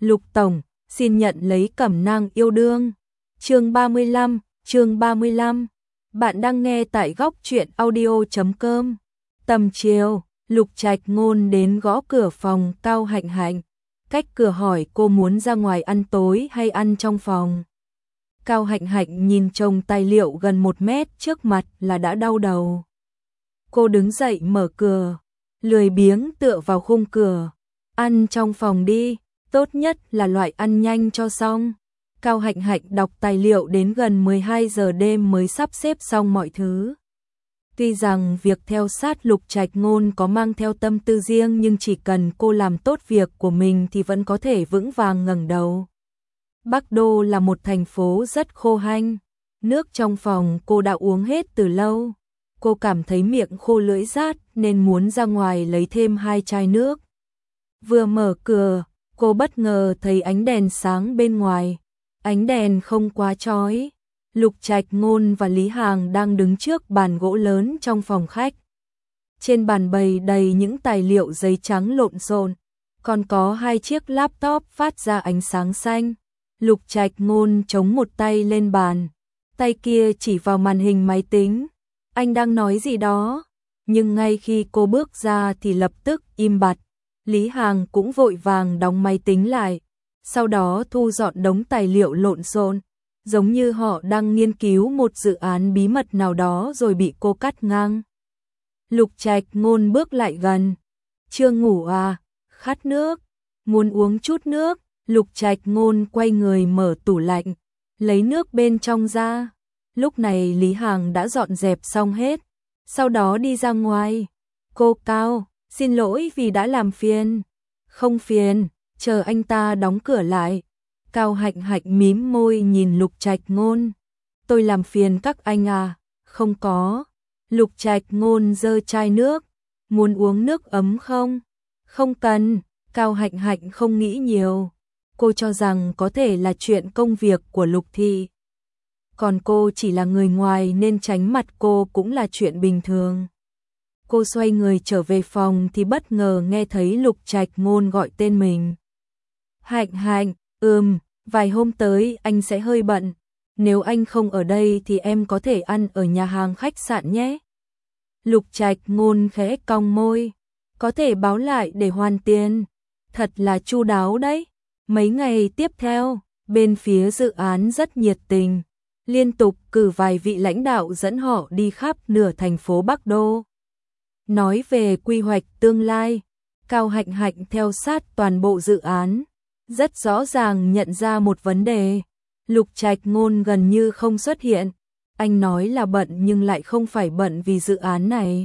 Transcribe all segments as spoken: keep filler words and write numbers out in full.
Lục Tổng, xin nhận lấy cẩm nang yêu đương. Chương ba mươi lăm, chương ba mươi lăm. Bạn đang nghe tại góc truyện audio chấm com. Tầm chiều, Lục Trạch Ngôn đến gõ cửa phòng Cao Hạnh Hạnh. Cách cửa hỏi cô muốn ra ngoài ăn tối hay ăn trong phòng. Cao Hạnh Hạnh nhìn chồng tài liệu gần một mét trước mặt là đã đau đầu. Cô đứng dậy mở cửa, lười biếng tựa vào khung cửa. Ăn trong phòng đi, tốt nhất là loại ăn nhanh cho xong. Cao Hạnh Hạnh đọc tài liệu đến gần mười hai giờ đêm mới sắp xếp xong mọi thứ. Tuy rằng việc theo sát Lục Trạch Ngôn có mang theo tâm tư riêng, nhưng chỉ cần cô làm tốt việc của mình thì vẫn có thể vững vàng ngẩng đầu. Bắc Đô là một thành phố rất khô hanh, nước trong phòng cô đã uống hết từ lâu. Cô cảm thấy miệng khô lưỡi rát nên muốn ra ngoài lấy thêm hai chai nước. Vừa mở cửa, cô bất ngờ thấy ánh đèn sáng bên ngoài. Ánh đèn không quá chói. Lục Trạch Ngôn và Lý Hàng đang đứng trước bàn gỗ lớn trong phòng khách. Trên bàn bày đầy những tài liệu giấy trắng lộn xộn, còn có hai chiếc laptop phát ra ánh sáng xanh. Lục Trạch Ngôn chống một tay lên bàn, tay kia chỉ vào màn hình máy tính. Anh đang nói gì đó, nhưng ngay khi cô bước ra thì lập tức im bặt. Lý Hàng cũng vội vàng đóng máy tính lại, sau đó thu dọn đống tài liệu lộn xộn, giống như họ đang nghiên cứu một dự án bí mật nào đó rồi bị cô cắt ngang. Lục Trạch Ngôn bước lại gần. Chưa ngủ à? Khát nước? Muốn uống chút nước? Lục Trạch Ngôn quay người mở tủ lạnh, lấy nước bên trong ra. Lúc này Lý Hàng đã dọn dẹp xong hết, sau đó đi ra ngoài. Cô Cao, xin lỗi vì đã làm phiền. Không phiền, chờ anh ta đóng cửa lại. Cao Hạnh Hạnh mím môi nhìn Lục Trạch Ngôn. Tôi làm phiền các anh à? Không có. Lục Trạch Ngôn giơ chai nước. Muốn uống nước ấm không? Không cần. Cao Hạnh Hạnh không nghĩ nhiều. Cô cho rằng có thể là chuyện công việc của Lục Thị. Còn cô chỉ là người ngoài nên tránh mặt cô cũng là chuyện bình thường. Cô xoay người trở về phòng thì bất ngờ nghe thấy Lục Trạch Ngôn gọi tên mình. Hạnh Hạnh, ừm, vài hôm tới anh sẽ hơi bận. Nếu anh không ở đây thì em có thể ăn ở nhà hàng khách sạn nhé. Lục Trạch Ngôn khẽ cong môi. Có thể báo lại để hoàn tiền. Thật là chu đáo đấy. Mấy ngày tiếp theo, bên phía dự án rất nhiệt tình. Liên tục cử vài vị lãnh đạo dẫn họ đi khắp nửa thành phố Bắc Đô. Nói về quy hoạch tương lai, Cao Hạnh Hạnh theo sát toàn bộ dự án, rất rõ ràng nhận ra một vấn đề. Lục Trạch Ngôn gần như không xuất hiện. Anh nói là bận nhưng lại không phải bận vì dự án này.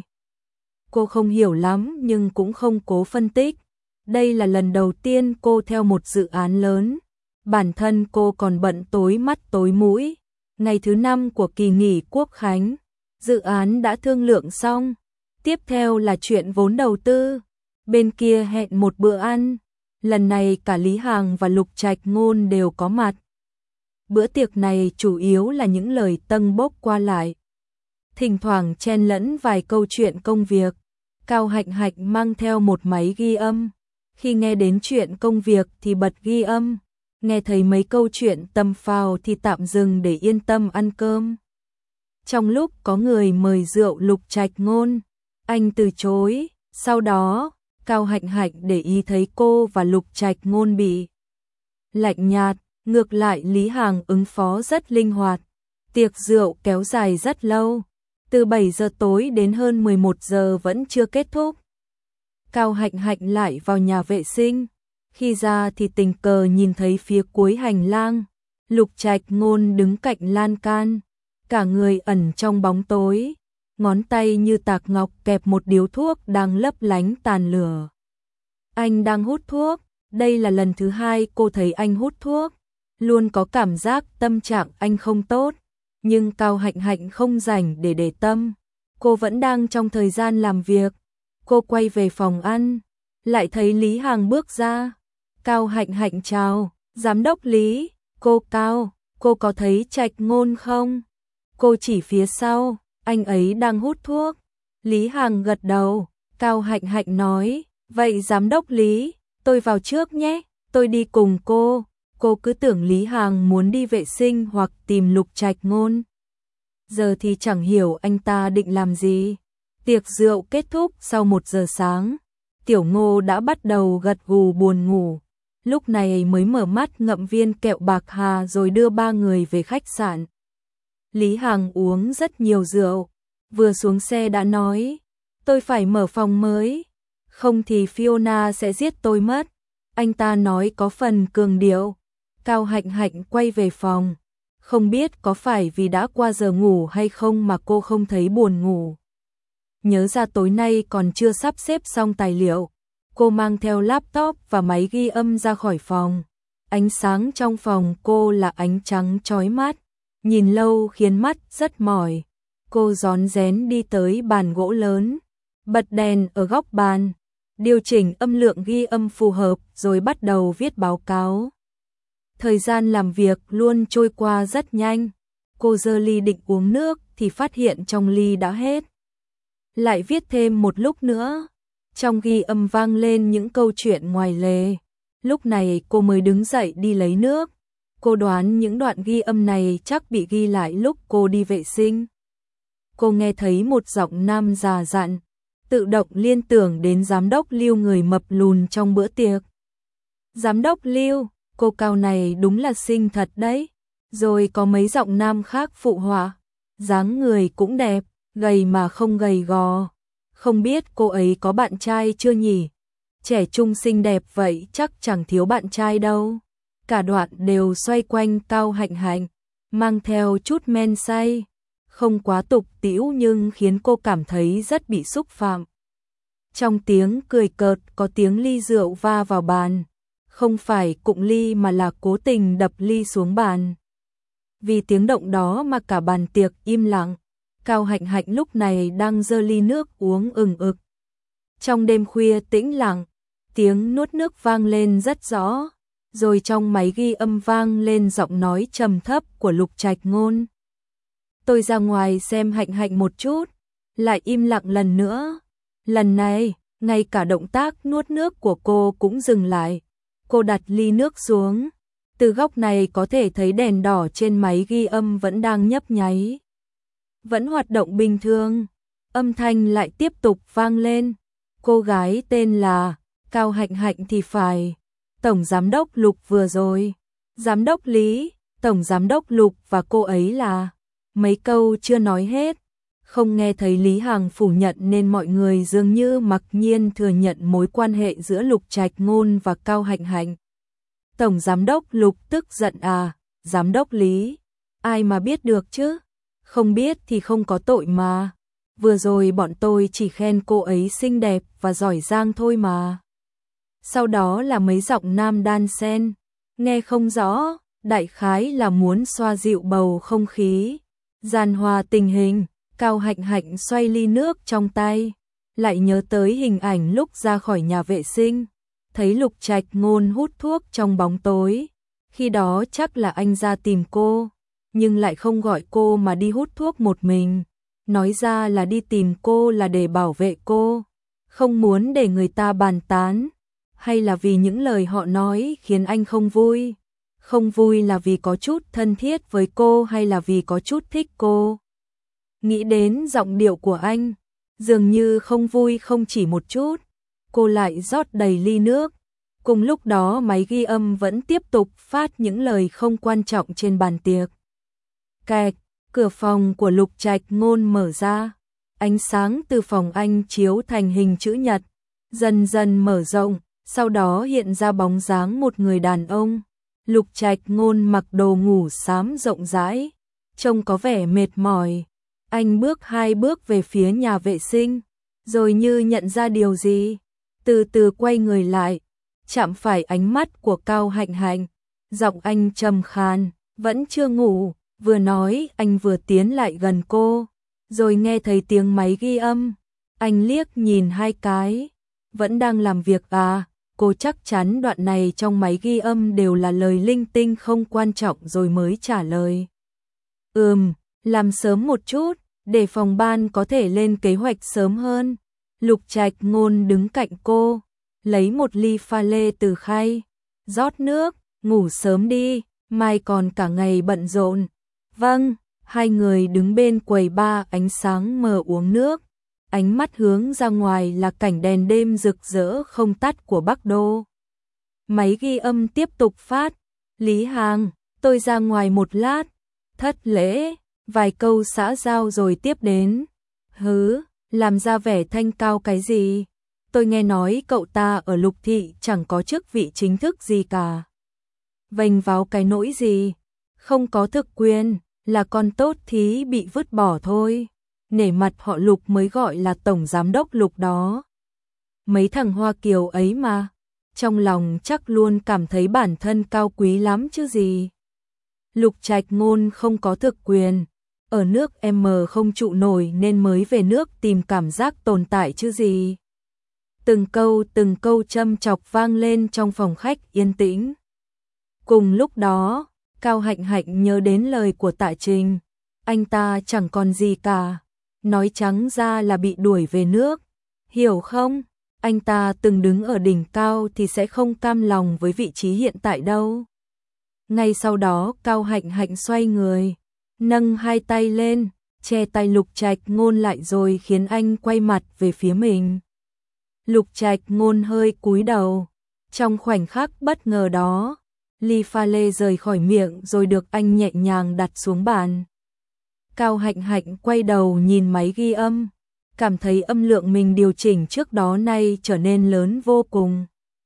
Cô không hiểu lắm nhưng cũng không cố phân tích. Đây là lần đầu tiên cô theo một dự án lớn. Bản thân cô còn bận tối mắt tối mũi. Ngày thứ năm của kỳ nghỉ Quốc khánh, dự án đã thương lượng xong. Tiếp theo là chuyện vốn đầu tư. Bên kia hẹn một bữa ăn. Lần này cả Lý Hàng và Lục Trạch Ngôn đều có mặt. Bữa tiệc này chủ yếu là những lời tâng bốc qua lại. Thỉnh thoảng chen lẫn vài câu chuyện công việc. Cao Hạnh Hạnh mang theo một máy ghi âm. Khi nghe đến chuyện công việc thì bật ghi âm. Nghe thấy mấy câu chuyện tầm phào thì tạm dừng để yên tâm ăn cơm. Trong lúc có người mời rượu Lục Trạch Ngôn, anh từ chối. Sau đó, Cao Hạnh Hạnh để ý thấy cô và Lục Trạch Ngôn bị lạnh nhạt. Ngược lại Lý Hàng ứng phó rất linh hoạt. Tiệc rượu kéo dài rất lâu, từ bảy giờ tối đến hơn mười một giờ vẫn chưa kết thúc. Cao Hạnh Hạnh lại vào nhà vệ sinh. Khi ra thì tình cờ nhìn thấy phía cuối hành lang, Lục Trạch Ngôn đứng cạnh lan can, cả người ẩn trong bóng tối, ngón tay như tạc ngọc kẹp một điếu thuốc đang lấp lánh tàn lửa. Anh đang hút thuốc, đây là lần thứ hai cô thấy anh hút thuốc, luôn có cảm giác tâm trạng anh không tốt, nhưng Cao Hạnh Hạnh không rảnh để để tâm, cô vẫn đang trong thời gian làm việc. Cô quay về phòng ăn, lại thấy Lý Hàng bước ra. Cao Hạnh Hạnh chào, giám đốc Lý. Cô Cao, cô có thấy Trạch Ngôn không? Cô chỉ phía sau, anh ấy đang hút thuốc. Lý Hàng gật đầu. Cao Hạnh Hạnh nói, vậy giám đốc Lý, tôi vào trước nhé, tôi đi cùng cô. Cô cứ tưởng Lý Hằng muốn đi vệ sinh hoặc tìm Lục Trạch Ngôn. Giờ thì chẳng hiểu anh ta định làm gì. Tiệc rượu kết thúc sau một giờ sáng. Tiểu Ngô đã bắt đầu gật gù buồn ngủ. Lúc này mới mở mắt ngậm viên kẹo bạc hà rồi đưa ba người về khách sạn. Lý Hằng uống rất nhiều rượu. Vừa xuống xe đã nói, tôi phải mở phòng mới. Không thì Fiona sẽ giết tôi mất. Anh ta nói có phần cường điệu. Cao Hạnh Hạnh quay về phòng. Không biết có phải vì đã qua giờ ngủ hay không mà cô không thấy buồn ngủ. Nhớ ra tối nay còn chưa sắp xếp xong tài liệu. Cô mang theo laptop và máy ghi âm ra khỏi phòng. Ánh sáng trong phòng cô là ánh trắng chói mắt. Nhìn lâu khiến mắt rất mỏi. Cô rón rén đi tới bàn gỗ lớn. Bật đèn ở góc bàn. Điều chỉnh âm lượng ghi âm phù hợp rồi bắt đầu viết báo cáo. Thời gian làm việc luôn trôi qua rất nhanh. Cô giơ ly định uống nước thì phát hiện trong ly đã hết. Lại viết thêm một lúc nữa. Trong ghi âm vang lên những câu chuyện ngoài lề. Lúc này cô mới đứng dậy đi lấy nước. Cô đoán những đoạn ghi âm này chắc bị ghi lại lúc cô đi vệ sinh. Cô nghe thấy một giọng nam già dặn. Tự động liên tưởng đến giám đốc Lưu người mập lùn trong bữa tiệc. Giám đốc Lưu, cô cao này đúng là xinh thật đấy. Rồi có mấy giọng nam khác phụ họa. Dáng người cũng đẹp, gầy mà không gầy gò. Không biết cô ấy có bạn trai chưa nhỉ? Trẻ trung xinh đẹp vậy chắc chẳng thiếu bạn trai đâu. Cả đoạn đều xoay quanh Cao Hạnh Hạnh, mang theo chút men say. Không quá tục tĩu nhưng khiến cô cảm thấy rất bị xúc phạm. Trong tiếng cười cợt có tiếng ly rượu va vào bàn. Không phải cụng ly mà là cố tình đập ly xuống bàn. Vì tiếng động đó mà cả bàn tiệc im lặng. Cao Hạnh Hạnh lúc này đang giơ ly nước uống ừng ực. Trong đêm khuya tĩnh lặng, tiếng nuốt nước vang lên rất rõ. Rồi trong máy ghi âm vang lên giọng nói trầm thấp của Lục Trạch Ngôn. Tôi ra ngoài xem Hạnh Hạnh một chút. Lại im lặng lần nữa. Lần này, ngay cả động tác nuốt nước của cô cũng dừng lại. Cô đặt ly nước xuống. Từ góc này có thể thấy đèn đỏ trên máy ghi âm vẫn đang nhấp nháy. Vẫn hoạt động bình thường. Âm thanh lại tiếp tục vang lên. Cô gái tên là Cao Hạnh Hạnh thì phải. Tổng giám đốc Lục vừa rồi. Giám đốc Lý, tổng giám đốc Lục và cô ấy là. Mấy câu chưa nói hết. Không nghe thấy Lý Hằng phủ nhận nên mọi người dường như mặc nhiên thừa nhận mối quan hệ giữa Lục Trạch Ngôn và Cao Hạnh Hạnh. Tổng giám đốc Lục tức giận à, giám đốc Lý. Ai mà biết được chứ? Không biết thì không có tội mà. Vừa rồi bọn tôi chỉ khen cô ấy xinh đẹp và giỏi giang thôi mà. Sau đó là mấy giọng nam đan xen. Nghe không rõ, đại khái là muốn xoa dịu bầu không khí. Giàn hòa tình hình, Cao Hạnh Hạnh xoay ly nước trong tay. Lại nhớ tới hình ảnh lúc ra khỏi nhà vệ sinh. Thấy Lục Trạch Ngôn hút thuốc trong bóng tối. Khi đó chắc là anh ra tìm cô. Nhưng lại không gọi cô mà đi hút thuốc một mình. Nói ra là đi tìm cô là để bảo vệ cô. Không muốn để người ta bàn tán. Hay là vì những lời họ nói khiến anh không vui? Không vui là vì có chút thân thiết với cô hay là vì có chút thích cô? Nghĩ đến giọng điệu của anh, dường như không vui không chỉ một chút. Cô lại rót đầy ly nước. Cùng lúc đó máy ghi âm vẫn tiếp tục phát những lời không quan trọng trên bàn tiệc. Kẹt, cửa phòng của Lục Trạch Ngôn mở ra. Ánh sáng từ phòng anh chiếu thành hình chữ nhật, dần dần mở rộng, sau đó hiện ra bóng dáng một người đàn ông. Lục Trạch Ngôn mặc đồ ngủ xám rộng rãi, trông có vẻ mệt mỏi. Anh bước hai bước về phía nhà vệ sinh, rồi như nhận ra điều gì, từ từ quay người lại, chạm phải ánh mắt của Cao Hạnh Hạnh. Giọng anh trầm khàn, vẫn chưa ngủ, vừa nói anh vừa tiến lại gần cô, rồi nghe thấy tiếng máy ghi âm. Anh liếc nhìn hai cái, vẫn đang làm việc à? Cô chắc chắn đoạn này trong máy ghi âm đều là lời linh tinh không quan trọng rồi mới trả lời. Ừm, làm sớm một chút, để phòng ban có thể lên kế hoạch sớm hơn. Lục Trạch Ngôn đứng cạnh cô, lấy một ly pha lê từ khay, rót nước, ngủ sớm đi, mai còn cả ngày bận rộn. Vâng, hai người đứng bên quầy bar ánh sáng mờ uống nước, ánh mắt hướng ra ngoài là cảnh đèn đêm rực rỡ không tắt của Bắc Đô. Máy ghi âm tiếp tục phát, Lý Hàng, tôi ra ngoài một lát, thất lễ, vài câu xã giao rồi tiếp đến. Hứ, làm ra vẻ thanh cao cái gì? Tôi nghe nói cậu ta ở Lục Thị chẳng có chức vị chính thức gì cả. Vênh váo cái nỗi gì? Không có thực quyền, là con tốt thí bị vứt bỏ thôi. Nể mặt họ Lục mới gọi là tổng giám đốc Lục đó. Mấy thằng Hoa Kiều ấy mà, trong lòng chắc luôn cảm thấy bản thân cao quý lắm chứ gì. Lục Trạch Ngôn không có thực quyền, ở nước M không trụ nổi nên mới về nước tìm cảm giác tồn tại chứ gì. Từng câu từng câu châm chọc vang lên trong phòng khách yên tĩnh. Cùng lúc đó, Cao Hạnh Hạnh nhớ đến lời của Tạ Trình, anh ta chẳng còn gì cả, nói trắng ra là bị đuổi về nước, hiểu không? Anh ta từng đứng ở đỉnh cao thì sẽ không cam lòng với vị trí hiện tại đâu. Ngay sau đó Cao Hạnh Hạnh xoay người, nâng hai tay lên, che tay Lục Trạch Ngôn lại rồi khiến anh quay mặt về phía mình. Lục Trạch Ngôn hơi cúi đầu, trong khoảnh khắc bất ngờ đó, ly pha lê rời khỏi miệng rồi được anh nhẹ nhàng đặt xuống bàn. Cao Hạnh Hạnh quay đầu nhìn máy ghi âm, cảm thấy âm lượng mình điều chỉnh trước đó nay trở nên lớn vô cùng.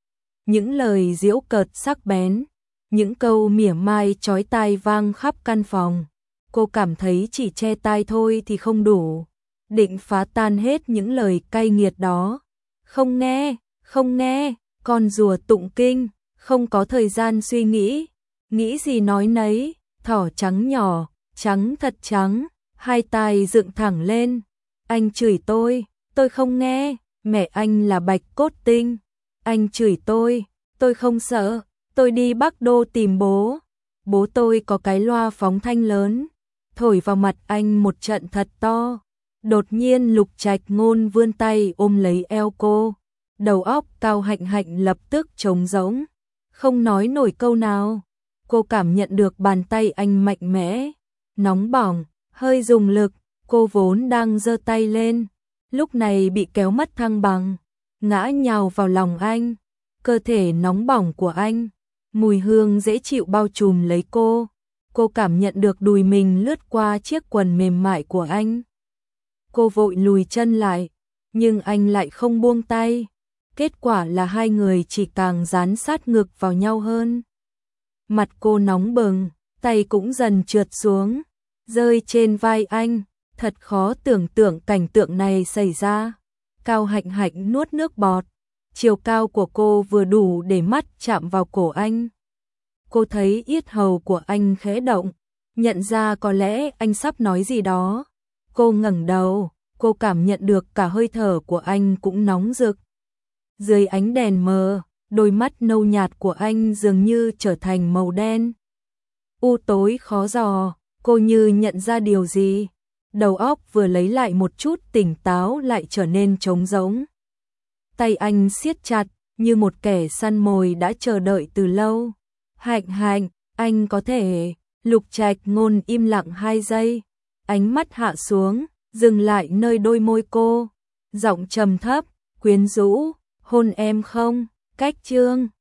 Những lời giễu cợt sắc bén, những câu mỉa mai chói tai vang khắp căn phòng. Cô cảm thấy chỉ che tai thôi thì không đủ, định phá tan hết những lời cay nghiệt đó. Không nghe, không nghe, con rùa tụng kinh, không có thời gian suy nghĩ, nghĩ gì nói nấy, thỏ trắng nhỏ, trắng thật trắng, hai tai dựng thẳng lên. Anh chửi tôi, tôi không nghe, mẹ anh là Bạch Cốt Tinh. Anh chửi tôi, tôi không sợ, tôi đi Bắc Đô tìm bố. Bố tôi có cái loa phóng thanh lớn, thổi vào mặt anh một trận thật to. Đột nhiên Lục Trạch Ngôn vươn tay ôm lấy eo cô, đầu óc Cao Hạnh Hạnh lập tức trống rỗng, không nói nổi câu nào. Cô cảm nhận được bàn tay anh mạnh mẽ, nóng bỏng, hơi dùng lực. Cô vốn đang giơ tay lên, lúc này bị kéo mất thăng bằng, ngã nhào vào lòng anh. Cơ thể nóng bỏng của anh, mùi hương dễ chịu bao trùm lấy cô. Cô cảm nhận được đùi mình lướt qua chiếc quần mềm mại của anh. Cô vội lùi chân lại, nhưng anh lại không buông tay. Kết quả là hai người chỉ càng dán sát ngực vào nhau hơn. Mặt cô nóng bừng, tay cũng dần trượt xuống, rơi trên vai anh. Thật khó tưởng tượng cảnh tượng này xảy ra. Cao Hạnh Hạnh nuốt nước bọt. Chiều cao của cô vừa đủ để mắt chạm vào cổ anh. Cô thấy yết hầu của anh khẽ động, nhận ra có lẽ anh sắp nói gì đó. Cô ngẩng đầu, cô cảm nhận được cả hơi thở của anh cũng nóng rực. Dưới ánh đèn mờ, đôi mắt nâu nhạt của anh dường như trở thành màu đen. U tối khó dò, cô như nhận ra điều gì. Đầu óc vừa lấy lại một chút tỉnh táo lại trở nên trống rỗng. Tay anh siết chặt, như một kẻ săn mồi đã chờ đợi từ lâu. Hạnh Hạnh, anh có thể... Lục Trạch Ngôn im lặng hai giây, ánh mắt hạ xuống, dừng lại nơi đôi môi cô. Giọng trầm thấp, quyến rũ, hôn em không? Cách chương